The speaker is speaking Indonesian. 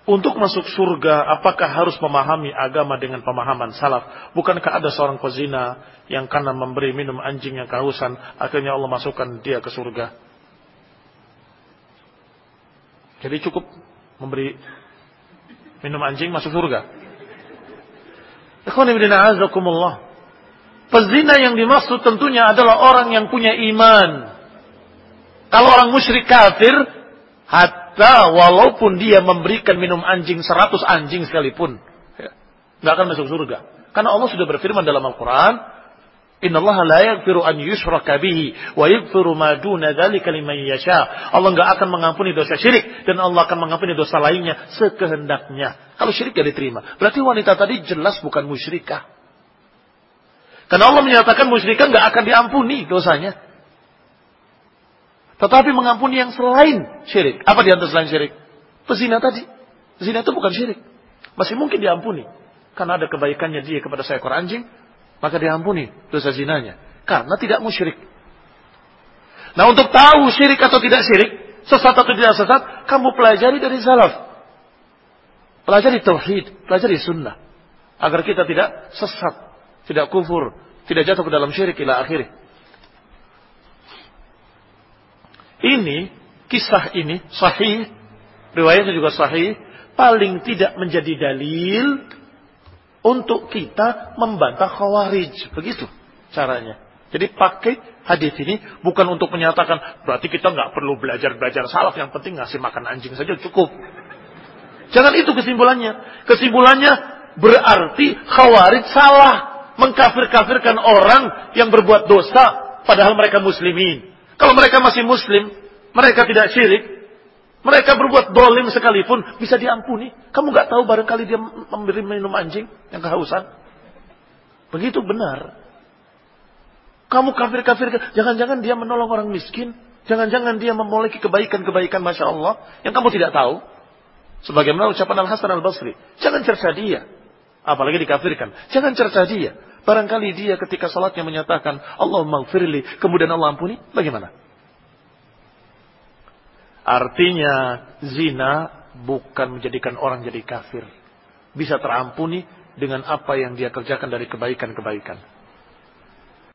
Untuk masuk surga, apakah harus memahami agama dengan pemahaman salaf? Bukankah ada seorang pezina yang karena memberi minum anjing yang kehausan, akhirnya Allah masukkan dia ke surga? Jadi cukup memberi minum anjing masuk surga. Ikhwan fillah a'azakumullah. Pezina yang dimaksud tentunya adalah orang yang punya iman. Kalau orang musyrik kafir, hatta walaupun dia memberikan minum anjing 100 anjing sekalipun, nggak akan masuk surga. Karena Allah sudah berfirman dalam Al-Quran, Innallaha la yaghfiru an yushraka bihi wa yaghfiru ma duna dzalika liman yasha. Allah nggak akan mengampuni dosa syirik dan Allah akan mengampuni dosa lainnya sekehendaknya. Kalau syirik tidak diterima, berarti wanita tadi jelas bukan musyrikah. Karena Allah menyatakan musyrikah nggak akan diampuni dosanya. Tetapi mengampuni yang selain syirik. Apa di antara selain syirik? Pezina tadi. Zina itu bukan syirik. Masih mungkin diampuni. Karena ada kebaikannya dia kepada seekor anjing, maka diampuni dosa zinanya. Karena tidak musyrik. Nah, untuk tahu syirik atau tidak syirik, sesat atau tidak sesat, kamu pelajari dari salaf. Pelajari tauhid, pelajari sunnah. Agar kita tidak sesat, tidak kufur, tidak jatuh ke dalam syirik ila akhirih. Ini, kisah ini sahih, riwayatnya juga sahih, paling tidak menjadi dalil untuk kita membantah Khawarij. Begitu caranya. Jadi pakai hadis ini bukan untuk menyatakan berarti kita nggak perlu belajar salaf, yang penting ngasih makan anjing saja cukup. Jangan itu kesimpulannya. Kesimpulannya berarti Khawarij salah mengkafir-kafirkan orang yang berbuat dosa padahal mereka muslimin. Kalau mereka masih muslim, mereka tidak syirik, mereka berbuat dolim sekalipun, bisa diampuni. Kamu nggak tahu barangkali dia memberi minum anjing yang kehausan. Begitu benar. Kamu kafir, jangan-jangan dia menolong orang miskin, jangan-jangan dia memiliki kebaikan-kebaikan Masya Allah, yang kamu tidak tahu. Sebagaimana ucapan Al-Hasan Al-Basri, jangan cerca dia. Apalagi dikafirkan, jangan cerca dia. Barangkali dia ketika salatnya menyatakan Allahumma gfirli, kemudian Allah ampuni, bagaimana? Artinya zina bukan menjadikan orang jadi kafir. Bisa terampuni dengan apa yang dia kerjakan dari kebaikan-kebaikan.